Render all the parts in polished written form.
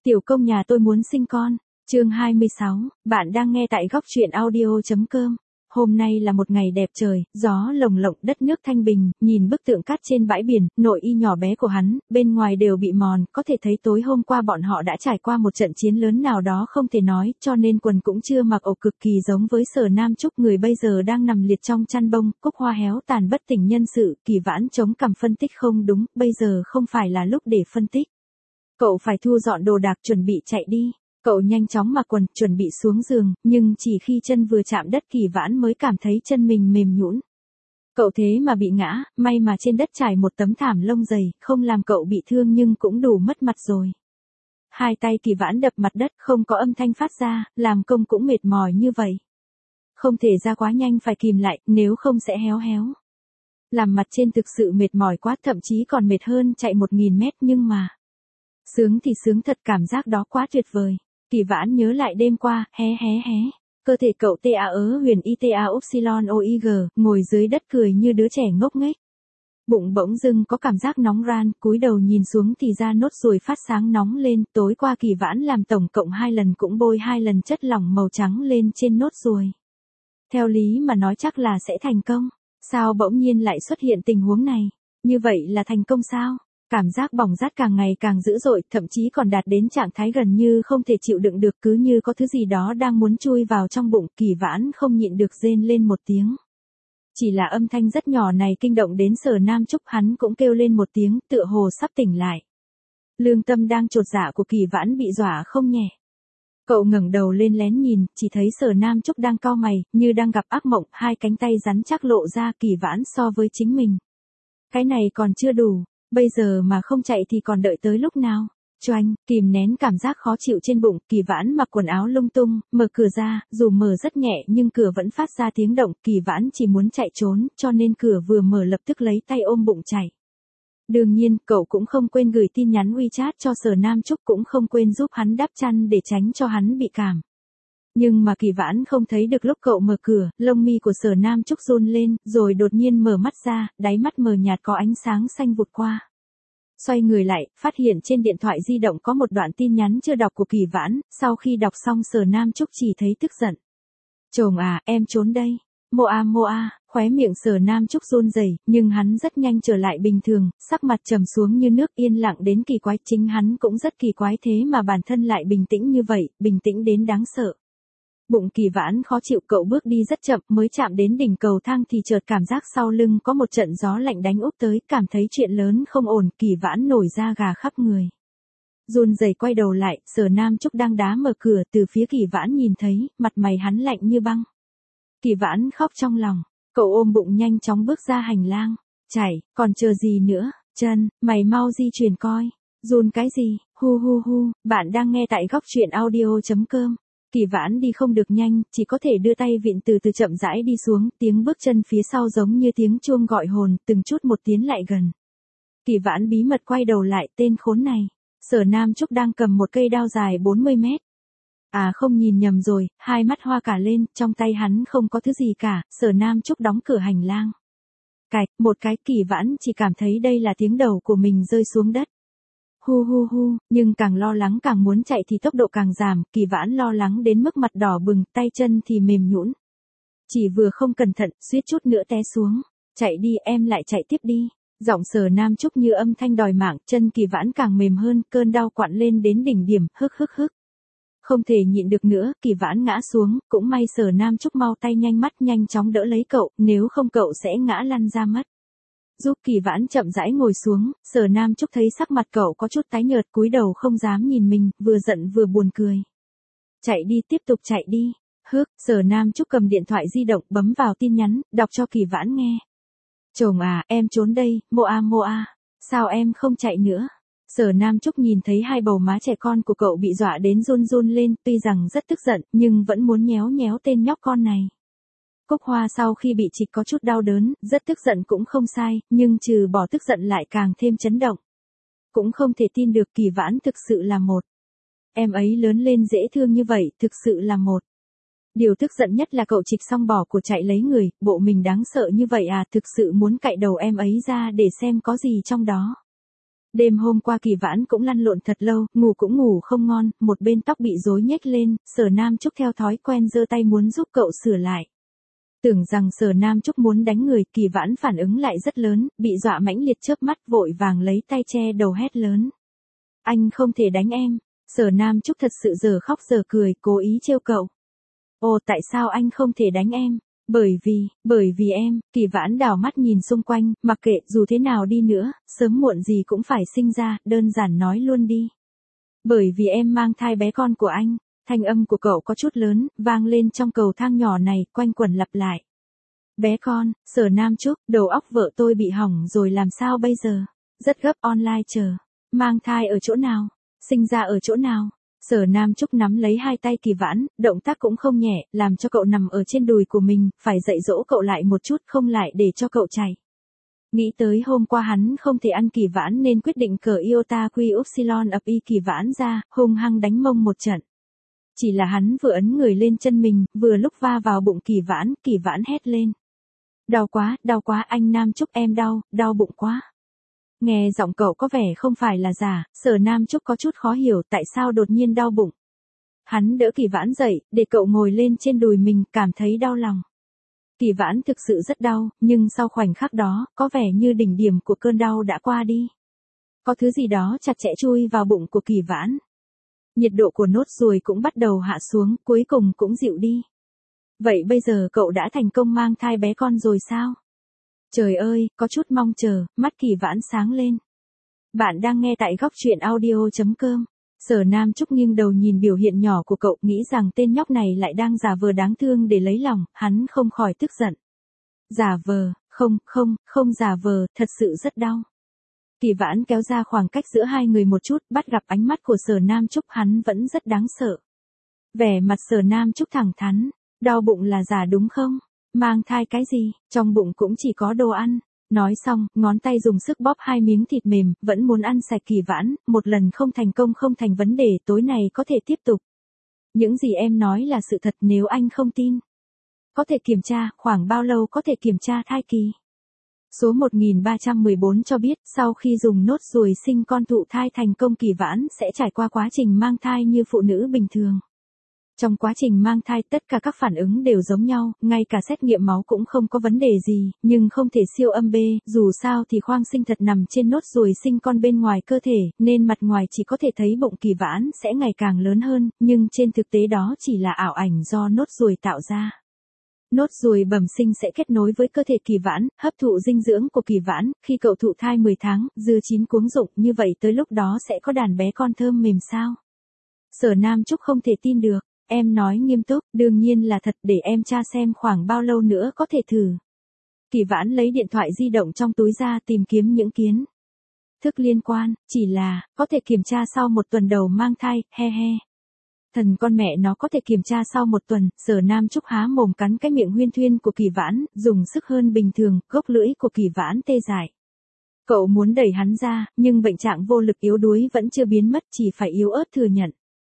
Tiểu công nhà tôi muốn sinh con. Chương 26, bạn đang nghe tại góc truyện audio.com. Hôm nay là một ngày đẹp trời, gió lồng lộng, đất nước thanh bình, nhìn bức tượng cát trên bãi biển, nội y nhỏ bé của hắn, bên ngoài đều bị mòn, có thể thấy tối hôm qua bọn họ đã trải qua một trận chiến lớn nào đó không thể nói, cho nên quần cũng chưa mặc ổ, cực kỳ giống với Sở Nam Trúc, người bây giờ đang nằm liệt trong chăn bông, cúc hoa héo tàn bất tỉnh nhân sự. Kỳ Vãn chống cằm phân tích không đúng, bây giờ không phải là lúc để phân tích. Cậu phải thu dọn đồ đạc chuẩn bị chạy đi. Cậu nhanh chóng mặc quần, chuẩn bị xuống giường, nhưng chỉ khi chân vừa chạm đất Kỳ Vãn mới cảm thấy chân mình mềm nhũn. Cậu thế mà bị ngã, may mà trên đất trải một tấm thảm lông dày, không làm cậu bị thương nhưng cũng đủ mất mặt rồi. Hai tay Kỳ Vãn đập mặt đất, không có âm thanh phát ra, làm công cũng mệt mỏi như vậy. Không thể ra quá nhanh, phải kìm lại, nếu không sẽ héo héo. Làm mặt trên thực sự mệt mỏi quá, thậm chí còn mệt hơn chạy 1000 mét, nhưng mà sướng thì sướng thật, cảm giác đó quá tuyệt vời. Kỳ Vãn nhớ lại đêm qua, cơ thể cậu huyền ita upsilon oig, ngồi dưới đất cười như đứa trẻ ngốc nghếch. Bụng bỗng dưng có cảm giác nóng ran, cúi đầu nhìn xuống thì ra nốt ruồi phát sáng nóng lên. Tối qua Kỳ Vãn làm tổng cộng 2 lần, cũng bôi 2 lần chất lỏng màu trắng lên trên nốt ruồi. Theo lý mà nói chắc là sẽ thành công. Sao bỗng nhiên lại xuất hiện tình huống này? Như vậy là thành công sao? Cảm giác bỏng rát càng ngày càng dữ dội, thậm chí còn đạt đến trạng thái gần như không thể chịu đựng được, cứ như có thứ gì đó đang muốn chui vào trong bụng. Kỳ Vãn không nhịn được rên lên một tiếng. Chỉ là âm thanh rất nhỏ này kinh động đến Sở Nam Trúc, hắn cũng kêu lên một tiếng, tựa hồ sắp tỉnh lại. Lương tâm đang chột dạ của Kỳ Vãn bị dọa không nhẹ. Cậu ngẩng đầu lên lén nhìn, chỉ thấy Sở Nam Trúc đang cau mày, như đang gặp ác mộng, hai cánh tay rắn chắc lộ ra. Kỳ Vãn so với chính mình, cái này còn chưa đủ. Bây giờ mà không chạy thì còn đợi tới lúc nào? Choanh, kìm nén cảm giác khó chịu trên bụng, Kỳ Vãn mặc quần áo lung tung, mở cửa ra, dù mở rất nhẹ nhưng cửa vẫn phát ra tiếng động. Kỳ Vãn chỉ muốn chạy trốn, cho nên cửa vừa mở lập tức lấy tay ôm bụng chạy. Đương nhiên, cậu cũng không quên gửi tin nhắn WeChat cho Sở Nam Trúc, cũng không quên giúp hắn đắp chăn để tránh cho hắn bị cảm. Nhưng mà Kỳ Vãn không thấy được lúc cậu mở cửa, lông mi của Sở Nam Trúc run lên, rồi đột nhiên mở mắt ra, đáy mắt mờ nhạt có ánh sáng xanh vụt qua. Xoay người lại, phát hiện trên điện thoại di động có một đoạn tin nhắn chưa đọc của Kỳ Vãn, sau khi đọc xong Sở Nam Trúc chỉ thấy tức giận. Chồng à, em trốn đây. Moa, khóe miệng Sở Nam Trúc run rẩy, nhưng hắn rất nhanh trở lại bình thường, sắc mặt trầm xuống như nước, yên lặng đến kỳ quái, chính hắn cũng rất kỳ quái, thế mà bản thân lại bình tĩnh như vậy, bình tĩnh đến đáng sợ. Bụng Kỳ Vãn khó chịu, cậu bước đi rất chậm, mới chạm đến đỉnh cầu thang thì chợt cảm giác sau lưng có một trận gió lạnh đánh úp tới, cảm thấy chuyện lớn không ổn. Kỳ Vãn nổi da gà khắp người. Run rẩy quay đầu lại, Sở Nam Trúc đang đá mở cửa, từ phía Kỳ Vãn nhìn thấy, mặt mày hắn lạnh như băng. Kỳ Vãn khóc trong lòng, cậu ôm bụng nhanh chóng bước ra hành lang. Chạy, còn chờ gì nữa, chân, mày mau di chuyển coi. Run cái gì, hu, bạn đang nghe tại góc truyện audio.com. Kỳ Vãn đi không được nhanh, chỉ có thể đưa tay vịn từ từ chậm rãi đi xuống, tiếng bước chân phía sau giống như tiếng chuông gọi hồn, từng chút một tiến lại gần. Kỳ Vãn bí mật quay đầu lại, tên khốn này. Sở Nam Trúc đang cầm một cây đao dài 40 mét. À không, nhìn nhầm rồi, hai mắt hoa cả lên, trong tay hắn không có thứ gì cả. Sở Nam Trúc đóng cửa hành lang. Cạch, một cái, Kỳ Vãn chỉ cảm thấy đây là tiếng đầu của mình rơi xuống đất. Hu, nhưng càng lo lắng càng muốn chạy thì tốc độ càng giảm. Kỳ Vãn lo lắng đến mức mặt đỏ bừng, tay chân thì mềm nhũn. Chỉ vừa không cẩn thận, suýt chút nữa té xuống. Chạy đi, em lại chạy tiếp đi. Giọng Sở Nam Trúc như âm thanh đòi mạng, chân Kỳ Vãn càng mềm hơn, cơn đau quặn lên đến đỉnh điểm, hức. Không thể nhịn được nữa, Kỳ Vãn ngã xuống, cũng may Sở Nam Trúc mau tay nhanh mắt nhanh chóng đỡ lấy cậu, nếu không cậu sẽ ngã lăn ra mất. Giúp Kỳ Vãn chậm rãi ngồi xuống, Sở Nam Trúc thấy sắc mặt cậu có chút tái nhợt, cúi đầu không dám nhìn mình, vừa giận vừa buồn cười. Chạy đi, tiếp tục chạy đi. Sở Nam Trúc cầm điện thoại di động, bấm vào tin nhắn, đọc cho Kỳ Vãn nghe. Chồng à, em trốn đây, Moa, sao em không chạy nữa? Sở Nam Trúc nhìn thấy hai bầu má trẻ con của cậu bị dọa đến run lên, tuy rằng rất tức giận, nhưng vẫn muốn nhéo tên nhóc con này. Cúc Hoa sau khi bị trịch có chút đau đớn, rất tức giận cũng không sai, nhưng trừ bỏ tức giận lại càng thêm chấn động. Cũng không thể tin được Kỳ Vãn thực sự là một. Em ấy lớn lên dễ thương như vậy, thực sự là một. Điều tức giận nhất là cậu trịch xong bỏ của chạy lấy người, bộ mình đáng sợ như vậy à, thực sự muốn cạy đầu em ấy ra để xem có gì trong đó. Đêm hôm qua Kỳ Vãn cũng lăn lộn thật lâu, ngủ cũng ngủ không ngon, một bên tóc bị rối nhếch lên, Sở Nam Trúc theo thói quen giơ tay muốn giúp cậu sửa lại. Tưởng rằng Sở Nam Trúc muốn đánh người, Kỳ Vãn phản ứng lại rất lớn, bị dọa mãnh liệt chớp mắt vội vàng lấy tay che đầu hét lớn. Anh không thể đánh em. Sở Nam Trúc thật sự giờ khóc giờ cười, cố ý trêu cậu. Ồ, tại sao anh không thể đánh em? Bởi vì em. Kỳ Vãn đảo mắt nhìn xung quanh, mặc kệ dù thế nào đi nữa, sớm muộn gì cũng phải sinh ra, đơn giản nói luôn đi. Bởi vì em mang thai bé con của anh. Thanh âm của cậu có chút lớn, vang lên trong cầu thang nhỏ này, quanh quẩn lặp lại. Bé con, Sở Nam Trúc, đầu óc vợ tôi bị hỏng rồi làm sao bây giờ? Rất gấp online chờ. Mang thai ở chỗ nào? Sinh ra ở chỗ nào? Sở Nam Trúc nắm lấy hai tay Kỳ Vãn, động tác cũng không nhẹ, làm cho cậu nằm ở trên đùi của mình, phải dạy dỗ cậu lại một chút không lại để cho cậu chạy. Nghĩ tới hôm qua hắn không thể ăn Kỳ Vãn nên quyết định cởi iota quy upsilon ập y Kỳ Vãn ra, hung hăng đánh mông một trận. Chỉ là hắn vừa ấn người lên chân mình, vừa lúc va vào bụng Kỳ Vãn hét lên. Đau quá anh Nam Trúc em đau bụng quá. Nghe giọng cậu có vẻ không phải là giả, Sở Nam Trúc có chút khó hiểu tại sao đột nhiên đau bụng. Hắn đỡ Kỳ Vãn dậy, để cậu ngồi lên trên đùi mình, cảm thấy đau lòng. Kỳ Vãn thực sự rất đau, nhưng sau khoảnh khắc đó, có vẻ như đỉnh điểm của cơn đau đã qua đi. Có thứ gì đó chặt chẽ chui vào bụng của Kỳ Vãn. Nhiệt độ của nốt ruồi cũng bắt đầu hạ xuống, cuối cùng cũng dịu đi. Vậy bây giờ cậu đã thành công mang thai bé con rồi sao? Trời ơi, có chút mong chờ, mắt Kỳ Vãn sáng lên. Bạn đang nghe tại góc truyện audio.com. Sở Nam Trúc nghiêng đầu nhìn biểu hiện nhỏ của cậu, nghĩ rằng tên nhóc này lại đang giả vờ đáng thương để lấy lòng, hắn không khỏi tức giận. Giả vờ, không giả vờ, thật sự rất đau. Kỳ Vãn kéo ra khoảng cách giữa hai người một chút, bắt gặp ánh mắt của Sở Nam Trúc, hắn vẫn rất đáng sợ. Vẻ mặt Sở Nam Trúc thẳng thắn, đau bụng là giả đúng không? Mang thai cái gì, trong bụng cũng chỉ có đồ ăn. Nói xong, ngón tay dùng sức bóp hai miếng thịt mềm, vẫn muốn ăn sạch Kỳ Vãn, một lần không thành công không thành vấn đề, tối nay có thể tiếp tục. Những gì em nói là sự thật, nếu anh không tin. Có thể kiểm tra, khoảng bao lâu có thể kiểm tra thai kỳ? Số 1314 cho biết, sau khi dùng nốt ruồi sinh con thụ thai thành công, Kỳ Vãn sẽ trải qua quá trình mang thai như phụ nữ bình thường. Trong quá trình mang thai tất cả các phản ứng đều giống nhau, ngay cả xét nghiệm máu cũng không có vấn đề gì, nhưng không thể siêu âm B, dù sao thì khoang sinh thật nằm trên nốt ruồi sinh con bên ngoài cơ thể, nên mặt ngoài chỉ có thể thấy bụng Kỳ Vãn sẽ ngày càng lớn hơn, nhưng trên thực tế đó chỉ là ảo ảnh do nốt ruồi tạo ra. Nốt ruồi bẩm sinh sẽ kết nối với cơ thể Kỳ Vãn, hấp thụ dinh dưỡng của Kỳ Vãn, khi cậu thụ thai 10 tháng, dưa chín cuống rụng, như vậy tới lúc đó sẽ có đàn bé con thơm mềm sao? Sở Nam Trúc không thể tin được. Em nói nghiêm túc, đương nhiên là thật, để em tra xem khoảng bao lâu nữa có thể thử. Kỳ Vãn lấy điện thoại di động trong túi ra tìm kiếm những kiến thức liên quan, chỉ là, có thể kiểm tra sau 1 tuần đầu mang thai, he he. Thần con mẹ nó có thể kiểm tra sau 1 tuần, Sở Nam Trúc há mồm cắn cái miệng huyên thuyên của Kỳ Vãn, dùng sức hơn bình thường, gốc lưỡi của Kỳ Vãn tê dại. Cậu muốn đẩy hắn ra, nhưng bệnh trạng vô lực yếu đuối vẫn chưa biến mất, chỉ phải yếu ớt thừa nhận.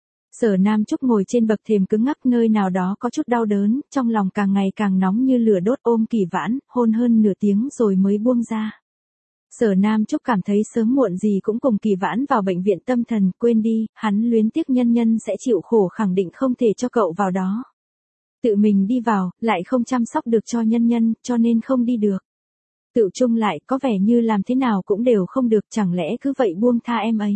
Sở Nam Trúc ngồi trên bậc thềm cứng ngắc, nơi nào đó có chút đau đớn, trong lòng càng ngày càng nóng như lửa đốt, ôm Kỳ Vãn, hôn hơn nửa tiếng rồi mới buông ra. Sở Nam Trúc cảm thấy sớm muộn gì cũng cùng Kỳ Vãn vào bệnh viện tâm thần, quên đi, hắn luyến tiếc nhân nhân sẽ chịu khổ, khẳng định không thể cho cậu vào đó. Tự mình đi vào, lại không chăm sóc được cho nhân nhân, cho nên không đi được. Tự chung lại, có vẻ như làm thế nào cũng đều không được, chẳng lẽ cứ vậy buông tha em ấy.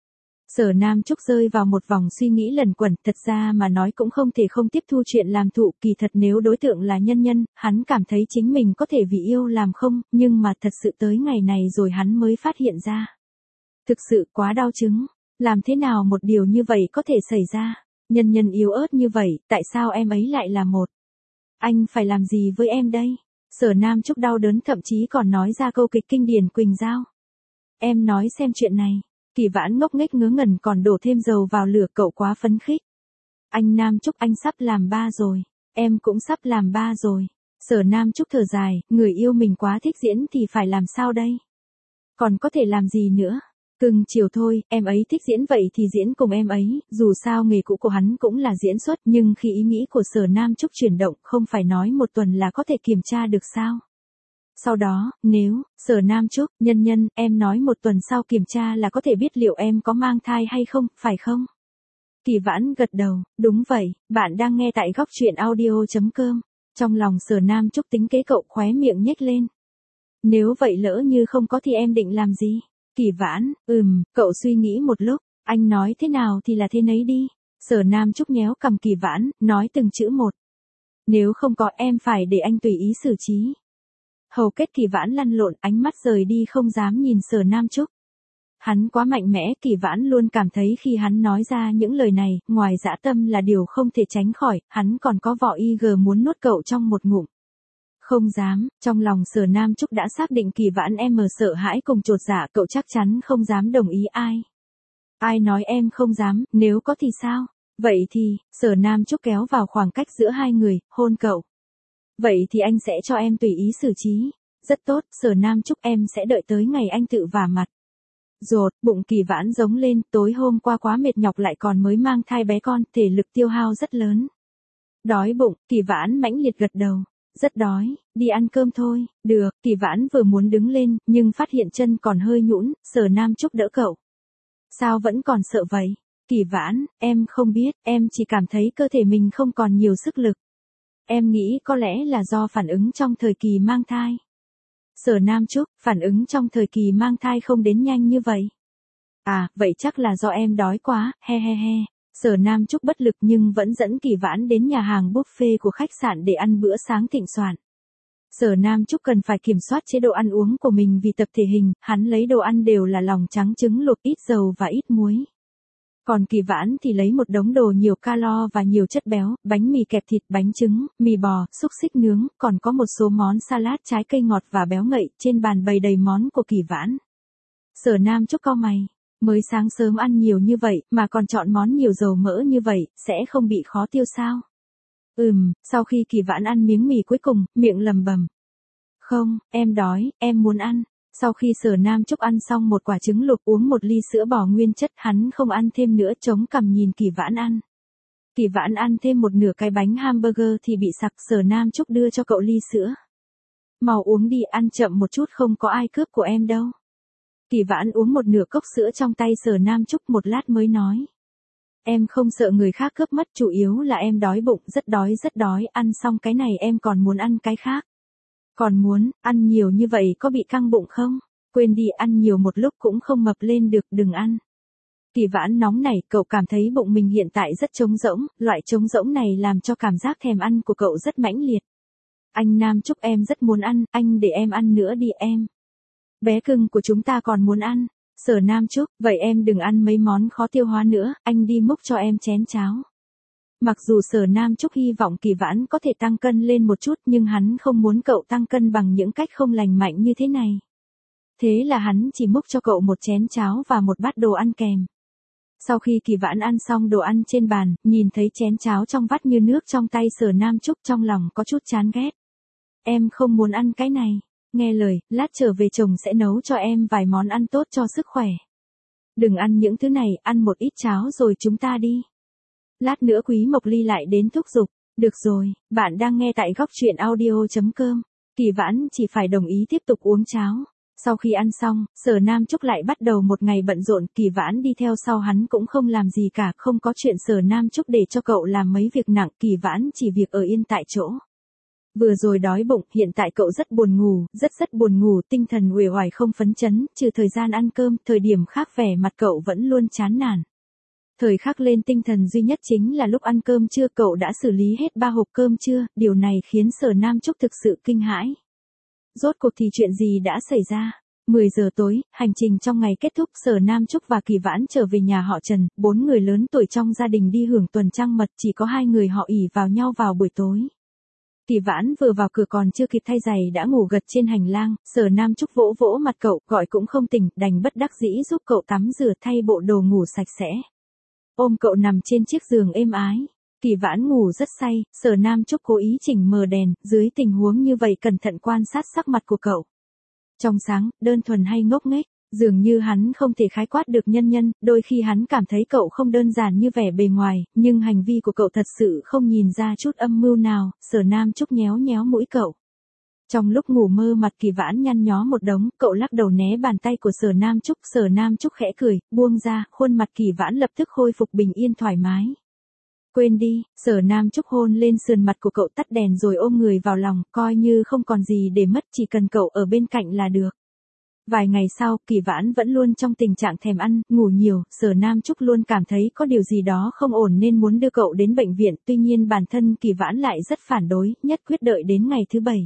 Sở Nam Trúc rơi vào một vòng suy nghĩ lẩn quẩn, thật ra mà nói cũng không thể không tiếp thu chuyện làm thụ, kỳ thật nếu đối tượng là nhân nhân, hắn cảm thấy chính mình có thể vì yêu làm không, nhưng mà thật sự tới ngày này rồi hắn mới phát hiện ra. Thực sự quá đau chứng, làm thế nào một điều như vậy có thể xảy ra, nhân nhân yếu ớt như vậy, tại sao em ấy lại là một? Anh phải làm gì với em đây? Sở Nam Trúc đau đớn, thậm chí còn nói ra câu kịch kinh điển Quỳnh Giao. Em nói xem chuyện này. Kỳ Vãn ngốc nghếch ngớ ngẩn, còn đổ thêm dầu vào lửa, cậu quá phấn khích. Anh Nam Trúc, anh sắp làm ba rồi. Em cũng sắp làm ba rồi. Sở Nam Trúc thở dài, người yêu mình quá thích diễn thì phải làm sao đây? Còn có thể làm gì nữa? Cưng chiều thôi, em ấy thích diễn vậy thì diễn cùng em ấy, dù sao nghề cũ của hắn cũng là diễn xuất, nhưng khi ý nghĩ của Sở Nam Trúc chuyển động, không phải nói 1 tuần là có thể kiểm tra được sao? Sau đó, nếu, Sở Nam Trúc, nhân nhân, em nói một tuần sau kiểm tra là có thể biết liệu em có mang thai hay không, phải không? Kỳ Vãn gật đầu, đúng vậy, bạn đang nghe tại góc truyện audio.com. Trong lòng Sở Nam Trúc tính kế cậu khóe miệng nhếch lên. Nếu vậy lỡ như không có thì em định làm gì? Kỳ Vãn, cậu suy nghĩ một lúc, anh nói thế nào thì là thế nấy đi. Sở Nam Trúc nhéo cầm Kỳ Vãn, nói từng chữ một. Nếu không có em phải để anh tùy ý xử trí. Hầu kết Kỳ Vãn lăn lộn, ánh mắt rời đi không dám nhìn Sở Nam Trúc. Hắn quá mạnh mẽ, Kỳ Vãn luôn cảm thấy khi hắn nói ra những lời này, ngoài dã tâm là điều không thể tránh khỏi, hắn còn có vỏ IG muốn nuốt cậu trong một ngụm. Không dám, trong lòng Sở Nam Trúc đã xác định Kỳ Vãn em sợ hãi cùng chột dạ, cậu chắc chắn không dám đồng ý ai. Ai nói em không dám, nếu có thì sao? Vậy thì, Sở Nam Trúc kéo vào khoảng cách giữa hai người, hôn cậu. Vậy thì anh sẽ cho em tùy ý xử trí. Rất tốt, Sở Nam Trúc, em sẽ đợi tới ngày anh tự vả mặt. Rột, bụng Kỳ Vãn giống lên, tối hôm qua quá mệt nhọc lại còn mới mang thai bé con, thể lực tiêu hao rất lớn. Đói bụng, Kỳ Vãn mãnh liệt gật đầu. Rất đói, đi ăn cơm thôi. Được, Kỳ Vãn vừa muốn đứng lên, nhưng phát hiện chân còn hơi nhũn, Sở Nam Trúc đỡ cậu. Sao vẫn còn sợ vậy? Kỳ Vãn, em không biết, em chỉ cảm thấy cơ thể mình không còn nhiều sức lực. Em nghĩ có lẽ là do phản ứng trong thời kỳ mang thai. Sở Nam Trúc, phản ứng trong thời kỳ mang thai không đến nhanh như vậy. À, vậy chắc là do em đói quá, he he he. Sở Nam Trúc bất lực nhưng vẫn dẫn Kỳ Vãn đến nhà hàng buffet của khách sạn để ăn bữa sáng thịnh soạn. Sở Nam Trúc cần phải kiểm soát chế độ ăn uống của mình vì tập thể hình, hắn lấy đồ ăn đều là lòng trắng trứng luộc ít dầu và ít muối. Còn Kỳ Vãn thì lấy một đống đồ nhiều calo và nhiều chất béo, bánh mì kẹp thịt, bánh trứng, mì bò, xúc xích nướng, còn có một số món salad trái cây ngọt và béo ngậy, trên bàn bày đầy món của Kỳ Vãn. Sở Nam Trúc cau mày, mới sáng sớm ăn nhiều như vậy mà còn chọn món nhiều dầu mỡ như vậy, sẽ không bị khó tiêu sao? Sau khi Kỳ Vãn ăn miếng mì cuối cùng, miệng lầm bầm. Không, em đói, em muốn ăn. Sau khi Sở Nam Trúc ăn xong một quả trứng luộc uống một ly sữa bò nguyên chất, hắn không ăn thêm nữa, chống cằm nhìn Kỳ Vãn ăn. Kỳ Vãn ăn thêm một nửa cái bánh hamburger thì bị sặc, Sở Nam Trúc đưa cho cậu ly sữa. Mau uống đi, ăn chậm một chút, không có ai cướp của em đâu. Kỳ Vãn uống một nửa cốc sữa trong tay Sở Nam Trúc, một lát mới nói. Em không sợ người khác cướp mất, chủ yếu là em đói bụng, rất đói, ăn xong cái này em còn muốn ăn cái khác. Còn muốn, ăn nhiều như vậy có bị căng bụng không? Quên đi, ăn nhiều một lúc cũng không mập lên được, đừng ăn. Kỳ Vãn nóng nảy, cậu cảm thấy bụng mình hiện tại rất trống rỗng, loại trống rỗng này làm cho cảm giác thèm ăn của cậu rất mãnh liệt. Anh Nam Trúc, em rất muốn ăn, anh để em ăn nữa đi em. Bé cưng của chúng ta còn muốn ăn. Sở Nam Trúc, vậy em đừng ăn mấy món khó tiêu hóa nữa, anh đi múc cho em chén cháo. Mặc dù Sở Nam Trúc hy vọng Kỳ Vãn có thể tăng cân lên một chút nhưng hắn không muốn cậu tăng cân bằng những cách không lành mạnh như thế này. Thế là hắn chỉ múc cho cậu một chén cháo và một bát đồ ăn kèm. Sau khi Kỳ Vãn ăn xong đồ ăn trên bàn, nhìn thấy chén cháo trong vắt như nước trong tay Sở Nam Trúc, trong lòng có chút chán ghét. Em không muốn ăn cái này. Nghe lời, lát trở về chồng sẽ nấu cho em vài món ăn tốt cho sức khỏe. Đừng ăn những thứ này, ăn một ít cháo rồi chúng ta đi. Lát nữa Quý Mộc Ly lại đến thúc giục. Được rồi, bạn đang nghe tại góc truyện audio.com. Kỳ Vãn chỉ phải đồng ý tiếp tục uống cháo. Sau khi ăn xong, Sở Nam Trúc lại bắt đầu một ngày bận rộn, Kỳ Vãn đi theo sau hắn cũng không làm gì cả, không có chuyện Sở Nam Trúc để cho cậu làm mấy việc nặng, Kỳ Vãn chỉ việc ở yên tại chỗ. Vừa rồi đói bụng, hiện tại cậu rất buồn ngủ, rất buồn ngủ, tinh thần uể oải không phấn chấn, trừ thời gian ăn cơm, thời điểm khác vẻ mặt cậu vẫn luôn chán nản. Thời khắc lên tinh thần duy nhất chính là lúc ăn cơm trưa, cậu đã xử lý hết 3 hộp cơm trưa, điều này khiến Sở Nam Trúc thực sự kinh hãi. Rốt cuộc thì chuyện gì đã xảy ra? 10 giờ tối, hành trình trong ngày kết thúc, Sở Nam Trúc và Kỳ Vãn trở về nhà họ Trần, 4 người lớn tuổi trong gia đình đi hưởng tuần trăng mật, chỉ có 2 người họ ỷ vào nhau vào buổi tối. Kỳ Vãn vừa vào cửa còn chưa kịp thay giày đã ngủ gật trên hành lang, Sở Nam Trúc vỗ vỗ mặt cậu, gọi cũng không tỉnh, đành bất đắc dĩ giúp cậu tắm rửa thay bộ đồ ngủ sạch sẽ. Ôm cậu nằm trên chiếc giường êm ái. Kỳ Vãn ngủ rất say, Sở Nam Trúc cố ý chỉnh mờ đèn, dưới tình huống như vậy cẩn thận quan sát sắc mặt của cậu. Trong sáng, đơn thuần hay ngốc nghếch, dường như hắn không thể khái quát được nhân nhân, đôi khi hắn cảm thấy cậu không đơn giản như vẻ bề ngoài, nhưng hành vi của cậu thật sự không nhìn ra chút âm mưu nào, Sở Nam Trúc nhéo nhéo mũi cậu. Trong lúc ngủ mơ mặt Kỳ Vãn nhăn nhó một đống, cậu lắc đầu né bàn tay của Sở Nam Trúc khẽ cười, buông ra, khuôn mặt Kỳ Vãn lập tức khôi phục bình yên thoải mái. Quên đi, Sở Nam Trúc hôn lên sườn mặt của cậu, tắt đèn rồi ôm người vào lòng, coi như không còn gì để mất, chỉ cần cậu ở bên cạnh là được. Vài ngày sau, Kỳ Vãn vẫn luôn trong tình trạng thèm ăn, ngủ nhiều, Sở Nam Trúc luôn cảm thấy có điều gì đó không ổn nên muốn đưa cậu đến bệnh viện, tuy nhiên bản thân Kỳ Vãn lại rất phản đối, nhất quyết đợi đến ngày thứ 7.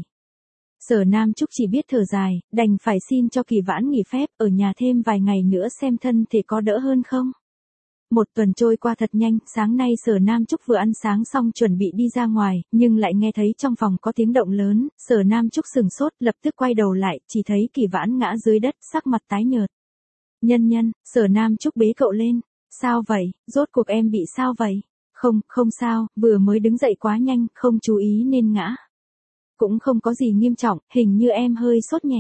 Sở Nam Trúc chỉ biết thở dài, đành phải xin cho Kỳ Vãn nghỉ phép, ở nhà thêm vài ngày nữa xem thân thể có đỡ hơn không. Một tuần trôi qua thật nhanh, sáng nay Sở Nam Trúc vừa ăn sáng xong chuẩn bị đi ra ngoài, nhưng lại nghe thấy trong phòng có tiếng động lớn, Sở Nam Trúc sừng sốt, lập tức quay đầu lại, chỉ thấy Kỳ Vãn ngã dưới đất, sắc mặt tái nhợt. Nhân Nhân, Sở Nam Trúc bế cậu lên. Sao vậy, rốt cuộc em bị sao vậy? Không sao, vừa mới đứng dậy quá nhanh, không chú ý nên ngã. Cũng không có gì nghiêm trọng, hình như em hơi sốt nhẹ.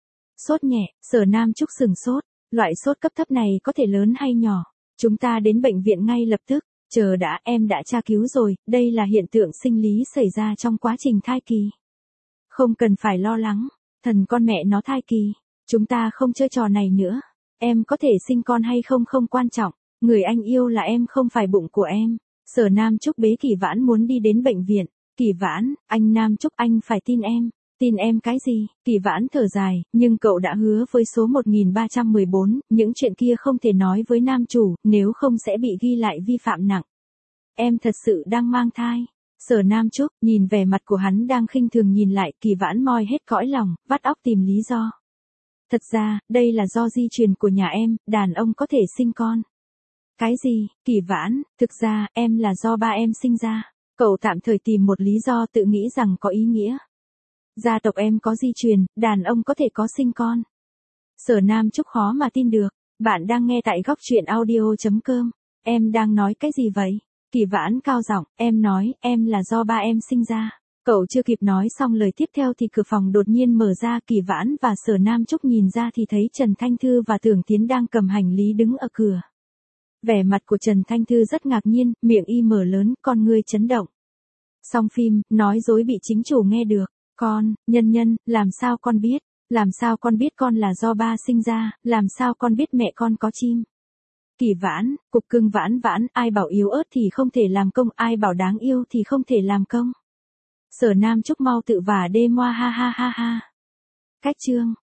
Sốt nhẹ, Sở Nam Trúc sừng sốt, loại sốt cấp thấp này có thể lớn hay nhỏ? Chúng ta đến bệnh viện ngay lập tức. Chờ đã, em đã tra cứu rồi, đây là hiện tượng sinh lý xảy ra trong quá trình thai kỳ. Không cần phải lo lắng, thần con mẹ nó thai kỳ. Chúng ta không chơi trò này nữa. Em có thể sinh con hay không không quan trọng. Người anh yêu là em, không phải bụng của em. Sở Nam Trúc bế Kỳ Vãn muốn đi đến bệnh viện. Kỳ Vãn, anh Nam Trúc, anh phải tin em. Tin em cái gì? Kỳ Vãn thở dài, nhưng cậu đã hứa với số 1314, những chuyện kia không thể nói với nam chủ, nếu không sẽ bị ghi lại vi phạm nặng. Em thật sự đang mang thai. Sở Nam Trúc, nhìn vẻ mặt của hắn đang khinh thường nhìn lại, Kỳ Vãn moi hết cõi lòng, vắt óc tìm lý do. Thật ra, đây là do di truyền của nhà em, đàn ông có thể sinh con. Cái gì? Kỳ Vãn, thực ra, em là do ba em sinh ra. Cậu tạm thời tìm một lý do tự nghĩ rằng có ý nghĩa. Gia tộc em có di truyền, đàn ông có thể có sinh con. Sở Nam Trúc khó mà tin được. Bạn đang nghe tại góc truyện audio.com. Em đang nói cái gì vậy? Kỳ Vãn cao giọng, em nói, em là do ba em sinh ra. Cậu chưa kịp nói xong lời tiếp theo thì cửa phòng đột nhiên mở ra, Kỳ Vãn và Sở Nam Trúc nhìn ra thì thấy Trần Thanh Thư và Tưởng Tiến đang cầm hành lý đứng ở cửa. Vẻ mặt của Trần Thanh Thư rất ngạc nhiên, miệng y mở lớn, con ngươi chấn động. Xong phim, nói dối bị chính chủ nghe được. Con, Nhân, làm sao con biết? Làm sao con biết con là do ba sinh ra? Làm sao con biết mẹ con có chim? Kỳ Vãn, cục cưng Vãn Vãn, ai bảo yếu ớt thì không thể làm công, ai bảo đáng yêu thì không thể làm công. Sở Nam Trúc mau tự vả đê moa ha ha ha ha. Cách chương.